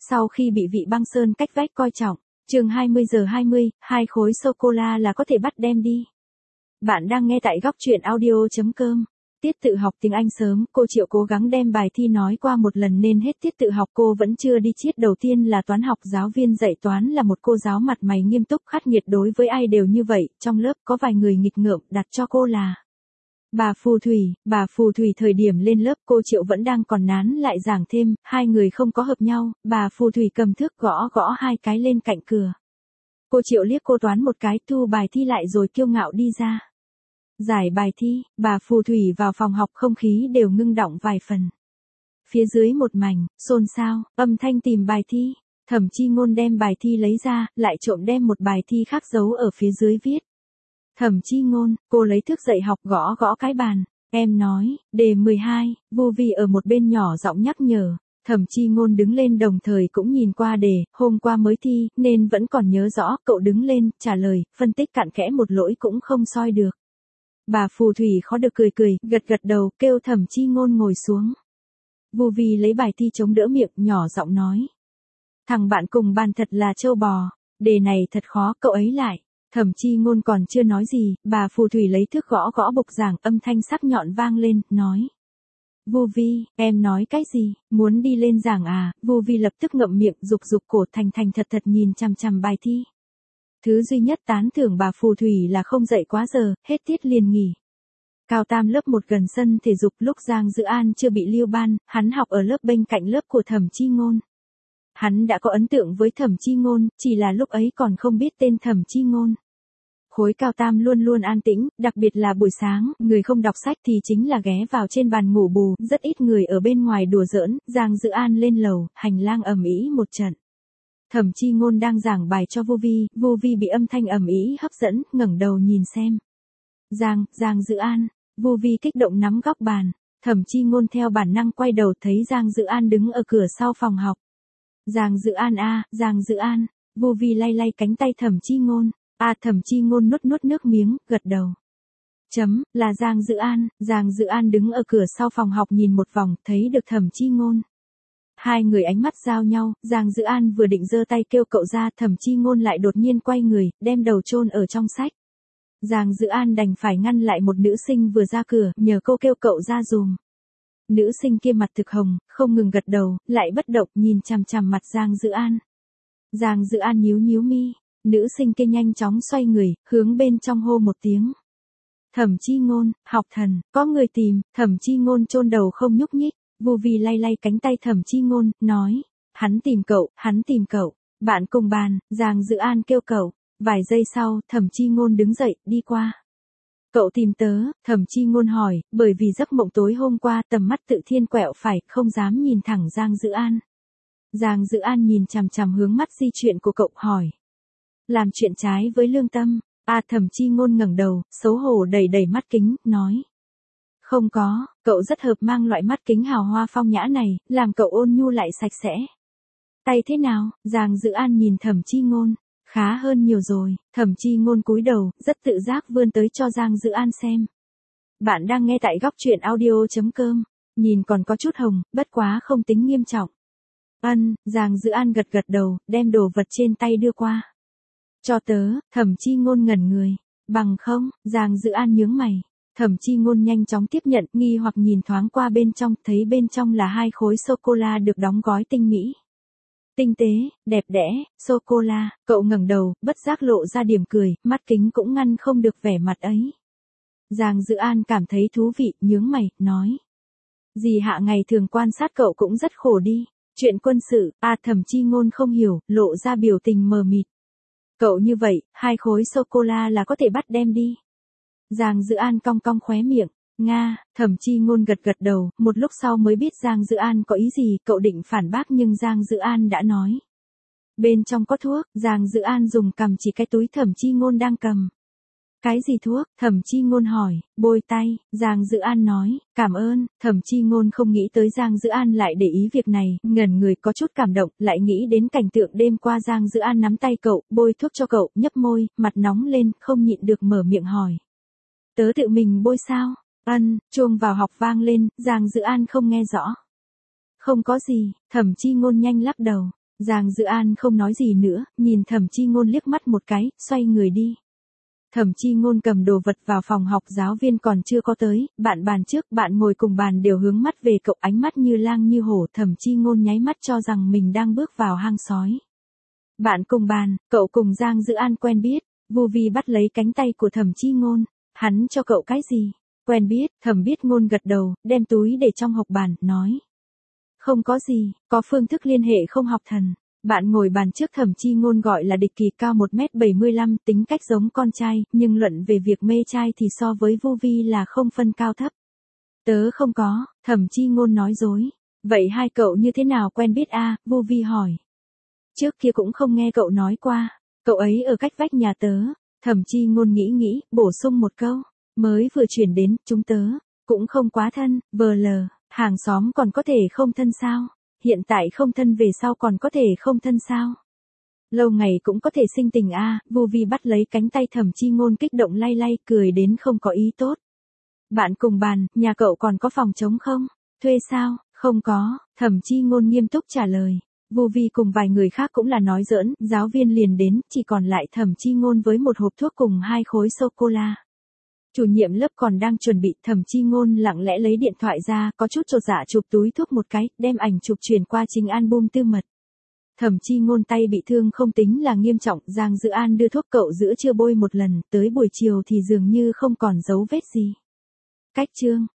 sau khi bị vị băng sơn cách vách coi trọng. Chương 20:20, 2 khối sô-cô-la là có thể bắt đem đi. Bạn đang nghe tại góc truyện audio.com. Tiết tự học tiếng Anh sớm, cô Triệu cố gắng đem bài thi nói qua một lần nên hết tiết tự học cô vẫn chưa đi chiết. Đầu tiên là toán học, giáo viên dạy toán là một cô giáo mặt mày nghiêm túc khắc nghiệt, đối với ai đều như vậy. Trong lớp có vài người nghịch ngợm, đặt cho cô là bà Phù Thủy. Thời điểm lên lớp cô Triệu vẫn đang còn nán lại giảng thêm, hai người không có hợp nhau. Bà Phù Thủy cầm thước gõ gõ hai cái lên cạnh cửa. Cô Triệu liếc cô toán một cái, thu bài thi lại rồi kiêu ngạo đi ra. Giải bài thi, bà Phù Thủy vào phòng học, không khí đều ngưng đọng vài phần. Phía dưới một mảnh xôn xao, âm thanh tìm bài thi. Thẩm Chi Ngôn đem bài thi lấy ra, lại trộm đem một bài thi khác giấu ở phía dưới viết. Thẩm Chi Ngôn, cô lấy thước dạy học gõ gõ cái bàn. Em nói, đề 12, Vu Vi ở một bên nhỏ giọng nhắc nhở. Thẩm Chi Ngôn đứng lên đồng thời cũng nhìn qua đề, hôm qua mới thi, nên vẫn còn nhớ rõ. Cậu đứng lên, trả lời, phân tích cặn kẽ một lỗi cũng không soi được. Bà Phù Thủy khó được cười, gật gật đầu, kêu Thẩm Chi Ngôn ngồi xuống. Vu Vi lấy bài thi chống đỡ miệng, nhỏ giọng nói. Thằng bạn cùng bàn thật là trâu bò, đề này thật khó, cậu ấy lại. Thẩm Chi Ngôn còn chưa nói gì, bà Phù Thủy lấy thước gõ gõ bục giảng, âm thanh sắc nhọn vang lên, nói. Vu Vi, em nói cái gì, muốn đi lên giảng à? Vu Vi lập tức ngậm miệng, rục cổ, thành thật nhìn chằm chằm bài thi. Thứ duy nhất tán thưởng bà Phù Thủy là không dậy quá giờ, hết tiết liền nghỉ. Cao tam lớp 1 gần sân thể dục, lúc Giang Dữ An chưa bị lưu ban, hắn học ở lớp bên cạnh lớp của Thẩm Chi Ngôn. Hắn đã có ấn tượng với Thẩm Chi Ngôn, chỉ là lúc ấy còn không biết tên Thẩm Chi Ngôn. Khối cao tam luôn luôn an tĩnh, đặc biệt là buổi sáng, người không đọc sách thì chính là ghé vào trên bàn ngủ bù, rất ít người ở bên ngoài đùa giỡn. Giang Dữ An lên lầu, hành lang ầm ĩ một trận. Thẩm Chi Ngôn đang giảng bài cho Vu Vi bị âm thanh ầm ĩ hấp dẫn, ngẩng đầu nhìn xem. Giang Dữ An, Vu Vi kích động nắm góc bàn. Thẩm Chi Ngôn theo bản năng quay đầu thấy Giang Dữ An đứng ở cửa sau phòng học. Giang Dữ An à, Giang Dữ An, Vu Vi lay cánh tay Thẩm Chi Ngôn. Thẩm Chi Ngôn nuốt nước miếng, gật đầu. Là Giang Dữ An đứng ở cửa sau phòng học nhìn một vòng, thấy được Thẩm Chi Ngôn. Hai người ánh mắt giao nhau, Giang Dữ An vừa định giơ tay kêu cậu ra, Thẩm Chi Ngôn lại đột nhiên quay người, đem đầu chôn ở trong sách. Giang Dữ An đành phải ngăn lại một nữ sinh vừa ra cửa, nhờ cô kêu cậu ra dùm. Nữ sinh kia mặt thực hồng, không ngừng gật đầu, lại bất động nhìn chằm chằm mặt Giang Dữ An. Giang Dữ An nhíu mi. Nữ sinh kia nhanh chóng xoay người, hướng bên trong hô một tiếng. Thẩm Chi Ngôn, học thần, có người tìm. Thẩm Chi Ngôn chôn đầu không nhúc nhích. Vu Vi lay cánh tay Thẩm Chi Ngôn, nói. Hắn tìm cậu. Bạn cùng bàn, Giang Dữ An kêu cậu. Vài giây sau, Thẩm Chi Ngôn đứng dậy, đi qua. Cậu tìm tớ, Thẩm Chi Ngôn hỏi, bởi vì giấc mộng tối hôm qua tầm mắt tự thiên quẹo phải, không dám nhìn thẳng Giang Dữ An. Giang Dữ An nhìn chằm hướng mắt di chuyển của cậu, hỏi. Làm chuyện trái với lương tâm. Thẩm Chi Ngôn ngẩng đầu, xấu hổ đẩy mắt kính, nói. Không có, cậu rất hợp mang loại mắt kính hào hoa phong nhã này, làm cậu ôn nhu lại sạch sẽ. Tay thế nào? Giang Dữ An nhìn Thẩm Chi Ngôn. Khá hơn nhiều rồi. Thẩm Chi Ngôn cúi đầu, rất tự giác vươn tới cho Giang Dữ An xem. Bạn đang nghe tại góc truyện audio.com. Nhìn còn có chút hồng, bất quá không tính nghiêm trọng. Giang Dữ An gật đầu, đem đồ vật trên tay đưa qua. Cho tớ. Thẩm Chi Ngôn ngẩn người. Bằng không? Giang Dữ An nhướng mày. Thẩm Chi Ngôn nhanh chóng tiếp nhận, nghi hoặc nhìn thoáng qua bên trong, thấy bên trong là 2 khối sô-cô-la được đóng gói tinh mỹ. Tinh tế, đẹp đẽ, sô-cô-la. Cậu ngẩng đầu, bất giác lộ ra điểm cười, mắt kính cũng ngăn không được vẻ mặt ấy. Giang Dữ An cảm thấy thú vị, nhướng mày, nói. Dì Hạ ngày thường quan sát cậu cũng rất khổ đi. Chuyện quân sự. Thẩm Chi Ngôn không hiểu, lộ ra biểu tình mờ mịt. Cậu như vậy, 2 khối sô-cô-la là có thể bắt đem đi. Giang Dữ An cong khóe miệng. Nga. Thẩm Chi Ngôn gật đầu, một lúc sau mới biết Giang Dữ An có ý gì, cậu định phản bác nhưng Giang Dữ An đã nói. Bên trong có thuốc. Giang Dữ An dùng cầm chỉ cái túi Thẩm Chi Ngôn đang cầm. Cái gì thuốc? Thẩm Chi Ngôn hỏi. Bôi tay. Giang Dữ An nói. Cảm ơn. Thẩm Chi Ngôn không nghĩ tới Giang Dữ An lại để ý việc này, ngẩn người có chút cảm động, lại nghĩ đến cảnh tượng đêm qua Giang Dữ An nắm tay cậu, bôi thuốc cho cậu, nhấp môi, mặt nóng lên, không nhịn được mở miệng hỏi. Tớ tự mình bôi sao? Chuông vào học vang lên, Giang Dữ An không nghe rõ. Không có gì. Thẩm Chi Ngôn nhanh lắc đầu. Giang Dữ An không nói gì nữa, nhìn Thẩm Chi Ngôn liếc mắt một cái, xoay người đi. Thẩm Chi Ngôn cầm đồ vật vào phòng học, giáo viên còn chưa có tới, bạn bàn trước, bạn ngồi cùng bàn đều hướng mắt về cậu, ánh mắt như lang như hổ. Thẩm Chi Ngôn nháy mắt cho rằng mình đang bước vào hang sói. Bạn cùng bàn, cậu cùng Giang Dữ An quen biết. Vu Vi bắt lấy cánh tay của Thẩm Chi Ngôn, hắn cho cậu cái gì? Quen biết. Thẩm Biết Ngôn gật đầu, đem túi để trong hộc bàn, nói. Không có gì, có phương thức liên hệ không học thần. Bạn ngồi bàn trước, Thẩm Chi Ngôn gọi là địch kỳ, cao 1m75, tính cách giống con trai, nhưng luận về việc mê trai thì so với Vu Vi là không phân cao thấp. Tớ không có, Thẩm Chi Ngôn nói dối. Vậy hai cậu như thế nào quen biết a? Vu Vi hỏi. Trước kia cũng không nghe cậu nói qua, cậu ấy ở cách vách nhà tớ. Thẩm Chi Ngôn nghĩ, bổ sung một câu. Mới vừa chuyển đến, chúng tớ cũng không quá thân, lờ, hàng xóm còn có thể không thân sao? Hiện tại không thân, về sau còn có thể không thân sao? Lâu ngày cũng có thể sinh tình a. Vu Vi bắt lấy cánh tay Thẩm Chi Ngôn, kích động lay lay, cười đến không có ý tốt. Bạn cùng bàn, nhà cậu còn có phòng trống không? Thuê sao? Không có, Thẩm Chi Ngôn nghiêm túc trả lời. Vu Vi cùng vài người khác cũng là nói giỡn, giáo viên liền đến, chỉ còn lại Thẩm Chi Ngôn với một hộp thuốc cùng 2 khối sô-cô-la. Chủ nhiệm lớp còn đang chuẩn bị, Thẩm Chi Ngôn lặng lẽ lấy điện thoại ra, có chút chột dạ chụp túi thuốc một cái, đem ảnh chụp truyền qua chính album tư mật. Thẩm Chi Ngôn tay bị thương không tính là nghiêm trọng, Giang Dữ An đưa thuốc cậu giữa trưa bôi một lần, tới buổi chiều thì dường như không còn dấu vết gì. Cách chương